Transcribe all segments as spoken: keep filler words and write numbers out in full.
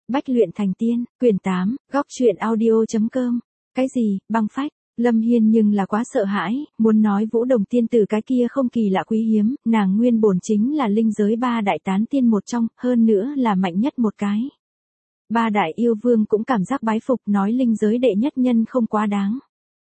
Bách luyện thành tiên, quyển tám, góc truyện audio.com. Cái gì, băng phách? Lâm Hiên nhưng là quá sợ hãi, muốn nói Vũ Đồng tiên tử cái kia không kỳ lạ quý hiếm, nàng nguyên bổn chính là linh giới ba đại tán tiên một trong, hơn nữa là mạnh nhất một cái. Ba đại yêu vương cũng cảm giác bái phục, nói linh giới đệ nhất nhân không quá đáng.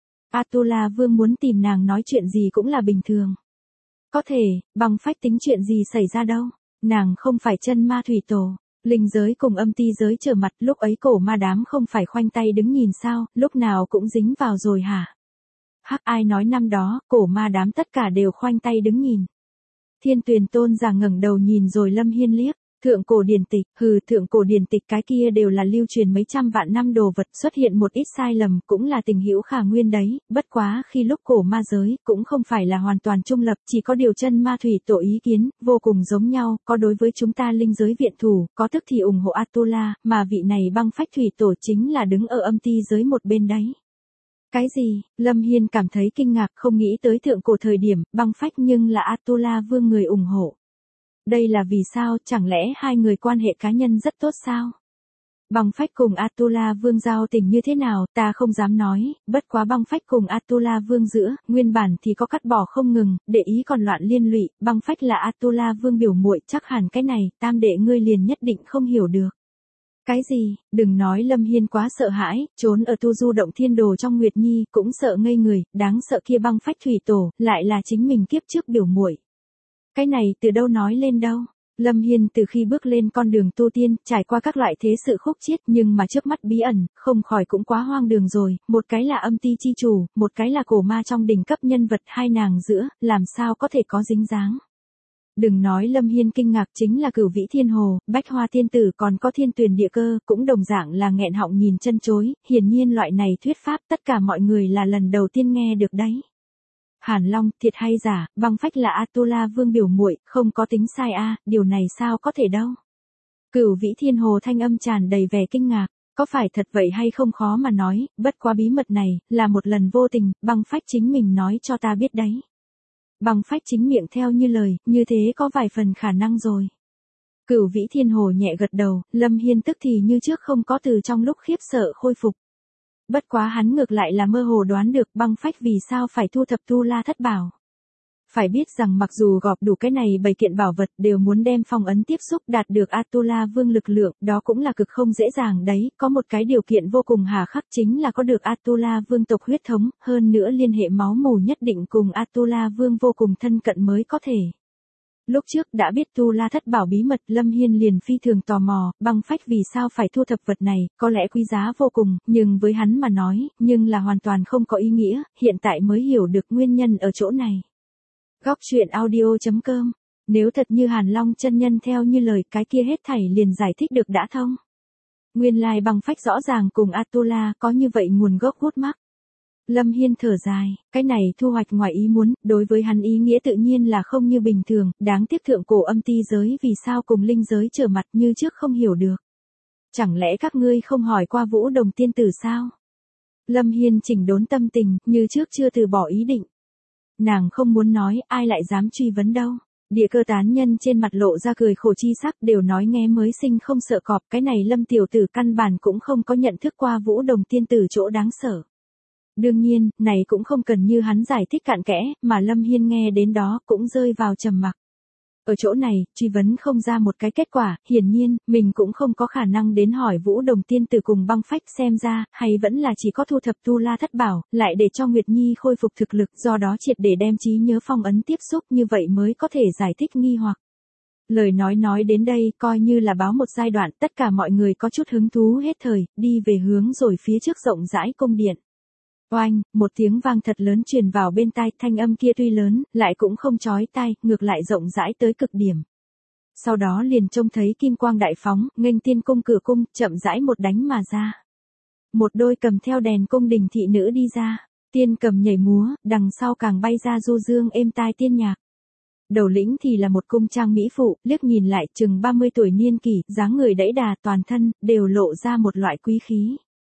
Atula vương muốn tìm nàng nói chuyện gì cũng là bình thường. Có thể, băng phách tính chuyện gì xảy ra đâu, nàng không phải chân ma thủy tổ. Linh giới cùng âm ti giới trở mặt, lúc ấy cổ ma đám không phải khoanh tay đứng nhìn sao, lúc nào cũng dính vào rồi hả? Hắc, ai nói năm đó, cổ ma đám tất cả đều khoanh tay đứng nhìn. Thiên Tuyền tôn giả ngẩng đầu nhìn rồi Lâm Hiên liếc, thượng cổ điển tịch, hừ, thượng cổ điển tịch cái kia đều là lưu truyền mấy trăm vạn năm đồ vật, xuất hiện một ít sai lầm, cũng là tình hữu khả nguyên đấy, bất quá khi lúc cổ ma giới, cũng không phải là hoàn toàn trung lập, chỉ có điều chân ma thủy tổ ý kiến, vô cùng giống nhau, có đối với chúng ta linh giới viện thủ, có tức thì ủng hộ Atula, mà vị này băng phách thủy tổ chính là đứng ở âm ti giới một bên đấy. Cái gì? Lâm Hiên cảm thấy kinh ngạc, không nghĩ tới thượng cổ thời điểm, băng phách nhưng là Atula vương người ủng hộ. Đây là vì sao, chẳng lẽ hai người quan hệ cá nhân rất tốt sao? Băng phách cùng Atula vương giao tình như thế nào, ta không dám nói, bất quá băng phách cùng Atula vương giữa, nguyên bản thì có cắt bỏ không ngừng, để ý còn loạn liên lụy, băng phách là Atula vương biểu muội, chắc hẳn cái này, tam đệ ngươi liền nhất định không hiểu được. Cái gì, đừng nói Lâm Hiên quá sợ hãi, trốn ở tu du động thiên đồ trong Nguyệt Nhi, cũng sợ ngây người, đáng sợ kia băng phách thủy tổ, lại là chính mình kiếp trước biểu muội. Cái này từ đâu nói lên đâu? Lâm Hiên từ khi bước lên con đường tu tiên, trải qua các loại thế sự khúc chiết, nhưng mà trước mắt bí ẩn, không khỏi cũng quá hoang đường rồi, một cái là âm ti chi chủ, một cái là cổ ma trong đỉnh cấp nhân vật, hai nàng giữa, làm sao có thể có dính dáng. Đừng nói Lâm Hiên kinh ngạc, chính là Cửu Vĩ Thiên Hồ, Bách Hoa Tiên Tử còn có Thiên Tuyền Địa Cơ, cũng đồng dạng là nghẹn họng nhìn chân chối, hiển nhiên loại này thuyết pháp tất cả mọi người là lần đầu tiên nghe được đấy. Hàn Long, thiệt hay giả, băng phách là Atula vương biểu muội, không có tính sai a, à, điều này sao có thể đâu. Cửu Vĩ Thiên Hồ thanh âm tràn đầy vẻ kinh ngạc, có phải thật vậy hay không khó mà nói, bất quá bí mật này, là một lần vô tình, băng phách chính mình nói cho ta biết đấy. Băng phách chính miệng theo như lời, như thế có vài phần khả năng rồi. Cửu Vĩ Thiên Hồ nhẹ gật đầu, Lâm Hiên tức thì như trước không có từ trong lúc khiếp sợ khôi phục. Bất quá hắn ngược lại là mơ hồ đoán được băng phách vì sao phải thu thập Tu La Thất Bảo. Phải biết rằng mặc dù gọp đủ cái này bảy kiện bảo vật đều muốn đem phong ấn tiếp xúc đạt được Atula vương lực lượng, đó cũng là cực không dễ dàng đấy, có một cái điều kiện vô cùng hà khắc chính là có được Atula vương tộc huyết thống, hơn nữa liên hệ máu mủ nhất định cùng Atula vương vô cùng thân cận mới có thể. Lúc trước đã biết Tu La Thất Bảo bí mật, Lâm Hiên liền phi thường tò mò, băng phách vì sao phải thu thập vật này, có lẽ quý giá vô cùng, nhưng với hắn mà nói, nhưng là hoàn toàn không có ý nghĩa, hiện tại mới hiểu được nguyên nhân ở chỗ này. Góc truyện audio.com. Nếu thật như Hàn Long chân nhân theo như lời, cái kia hết thảy liền giải thích được đã thông. Nguyên lai băng phách rõ ràng cùng Atula có như vậy nguồn gốc hút mắc. Lâm Hiên thở dài, cái này thu hoạch ngoài ý muốn, đối với hắn ý nghĩa tự nhiên là không như bình thường, đáng tiếc thượng cổ âm ti giới vì sao cùng linh giới trở mặt như trước không hiểu được. Chẳng lẽ các ngươi không hỏi qua Vũ Đồng tiên tử sao? Lâm Hiên chỉnh đốn tâm tình, như trước chưa từ bỏ ý định. Nàng không muốn nói, ai lại dám truy vấn đâu. Địa Cơ tán nhân trên mặt lộ ra cười khổ chi sắc, đều nói nghe mới sinh không sợ cọp, cái này Lâm tiểu tử căn bản cũng không có nhận thức qua Vũ Đồng tiên tử chỗ đáng sợ. Đương nhiên, này cũng không cần như hắn giải thích cặn kẽ, mà Lâm Hiên nghe đến đó cũng rơi vào trầm mặc. Ở chỗ này, truy vấn không ra một cái kết quả, hiển nhiên, mình cũng không có khả năng đến hỏi Vũ Đồng tiên tử cùng băng phách, xem ra, hay vẫn là chỉ có thu thập Tu La Thất Bảo, lại để cho Nguyệt Nhi khôi phục thực lực, do đó triệt để đem trí nhớ phong ấn tiếp xúc, như vậy mới có thể giải thích nghi hoặc. Lời nói nói đến đây, coi như là báo một giai đoạn, tất cả mọi người có chút hứng thú hết thời, đi về hướng rồi phía trước rộng rãi cung điện. Oanh, một tiếng vang thật lớn truyền vào bên tai, thanh âm kia tuy lớn, lại cũng không chói tai, ngược lại rộng rãi tới cực điểm. Sau đó liền trông thấy kim quang đại phóng, nghênh tiên cung cửa cung, chậm rãi một đánh mà ra. Một đôi cầm theo đèn cung đình thị nữ đi ra, tiên cầm nhảy múa, đằng sau càng bay ra du dương êm tai tiên nhạc. Đầu lĩnh thì là một cung trang mỹ phụ, liếc nhìn lại chừng ba mươi tuổi niên kỷ, dáng người đẫy đà toàn thân, đều lộ ra một loại quý khí.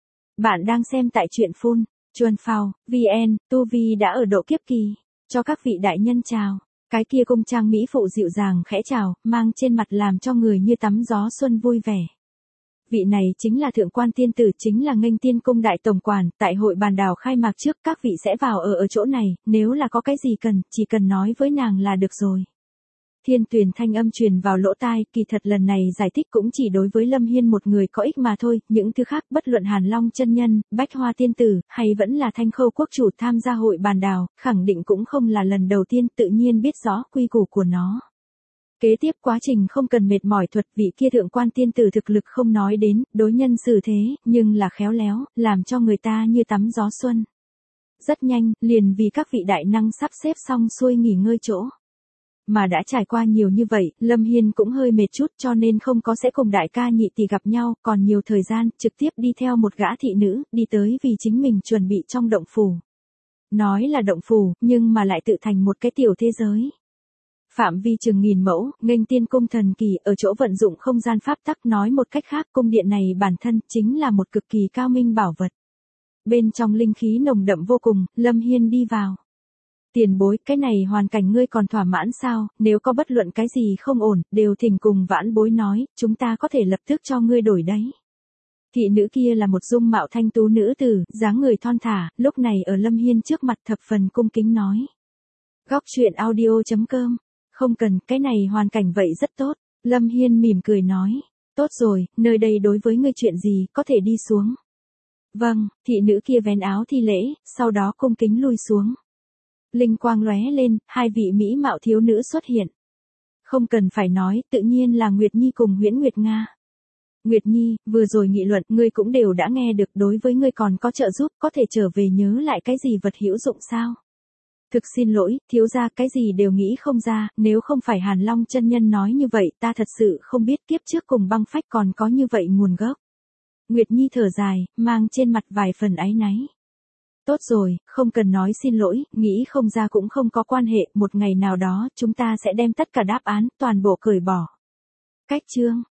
Bạn đang xem tại truyện phun. Chuan Phao, vê en, Tu Vi đã ở độ kiếp kỳ. Cho các vị đại nhân chào. Cái kia cung trang mỹ phụ dịu dàng khẽ chào, mang trên mặt làm cho người như tắm gió xuân vui vẻ. Vị này chính là thượng quan tiên tử, chính là Nghênh Tiên cung đại tổng quản, tại hội bàn đào khai mạc trước các vị sẽ vào ở ở chỗ này, nếu là có cái gì cần, chỉ cần nói với nàng là được rồi. Thiên Tuyền thanh âm truyền vào lỗ tai, kỳ thật lần này giải thích cũng chỉ đối với Lâm Hiên một người có ích mà thôi, những thứ khác bất luận Hàn Long chân nhân, Bách Hoa tiên tử, hay vẫn là Thanh Khâu quốc chủ tham gia hội bàn đào, khẳng định cũng không là lần đầu tiên, tự nhiên biết rõ quy củ của nó. Kế tiếp quá trình không cần mệt mỏi, thuật vị kia thượng quan tiên tử thực lực không nói đến, đối nhân xử thế, nhưng là khéo léo, làm cho người ta như tắm gió xuân. Rất nhanh, liền vì các vị đại năng sắp xếp xong xuôi nghỉ ngơi chỗ. Mà đã trải qua nhiều như vậy, Lâm Hiên cũng hơi mệt chút cho nên không có sẽ cùng đại ca nhị tỷ gặp nhau, còn nhiều thời gian, trực tiếp đi theo một gã thị nữ, đi tới vì chính mình chuẩn bị trong động phủ. Nói là động phủ, nhưng mà lại tự thành một cái tiểu thế giới. Phạm vi chừng nghìn mẫu, Nghênh Tiên cung thần kỳ, ở chỗ vận dụng không gian pháp tắc, nói một cách khác, cung điện này bản thân chính là một cực kỳ cao minh bảo vật. Bên trong linh khí nồng đậm vô cùng, Lâm Hiên đi vào. Tiền bối, cái này hoàn cảnh ngươi còn thỏa mãn sao, nếu có bất luận cái gì không ổn, đều thỉnh cùng vãn bối nói, chúng ta có thể lập tức cho ngươi đổi đấy. Thị nữ kia là một dung mạo thanh tú nữ tử, dáng người thon thả, lúc này ở Lâm Hiên trước mặt thập phần cung kính nói. Góc truyện audio chấm com. Không cần, cái này hoàn cảnh vậy rất tốt. Lâm Hiên mỉm cười nói. Tốt rồi, nơi đây đối với ngươi chuyện gì, có thể đi xuống. Vâng, thị nữ kia vén áo thi lễ, sau đó cung kính lui xuống. Linh quang lóe lên, hai vị mỹ mạo thiếu nữ xuất hiện. Không cần phải nói, tự nhiên là Nguyệt Nhi cùng Huyễn Nguyệt Nga. Nguyệt Nhi, vừa rồi nghị luận, ngươi cũng đều đã nghe được, đối với ngươi còn có trợ giúp, có thể trở về nhớ lại cái gì vật hữu dụng sao? Thực xin lỗi, thiếu gia, cái gì đều nghĩ không ra, nếu không phải Hàn Long chân nhân nói như vậy, ta thật sự không biết kiếp trước cùng băng phách còn có như vậy nguồn gốc. Nguyệt Nhi thở dài, mang trên mặt vài phần áy náy. Tốt rồi, không cần nói xin lỗi, nghĩ không ra cũng không có quan hệ, một ngày nào đó, chúng ta sẽ đem tất cả đáp án, toàn bộ cởi bỏ. Cách chương.